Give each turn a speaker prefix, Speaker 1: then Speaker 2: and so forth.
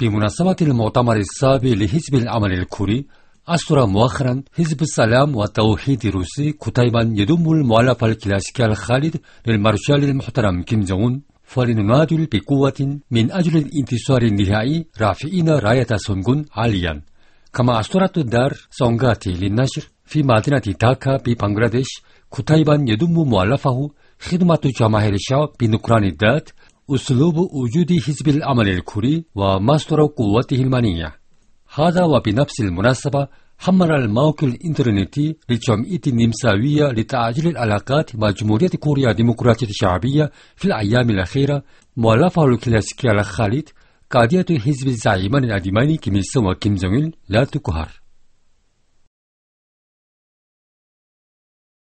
Speaker 1: بمناسبة المؤتمر السابع لحزب العمل الكوري، أصدر مؤخرا حزب السلام والتوحيد الروسي كتيبا يضم المؤلف الكلاسيكي الخالد للمارشال المحترم كيم جونغ أون، فلننادل بقوة من أجل الانتصار النهائي رافعين راية سونغون عاليا. كما أصدرت دار سونغاتي للنشر في مدينة داكا ببنغلاديش كتيبا يضم مؤلفه خدمة جماهير الشعب بنكران الذات، أسلوب وجود حزب العمل الكوري ومصدر قوته المانية. هذا وبنفس المناسبة حمل الموقع الإنترنتي لجمعية النمساوية لتعزيز العلاقات مع جمهورية كوريا الديمقراطية الشعبية في الأيام الأخيرة مؤلفه الكلاسيكي الخالد قضية حزب الزعيمان الأديمان كيم إل سونغ وكيم جونغ إل لا تقهر.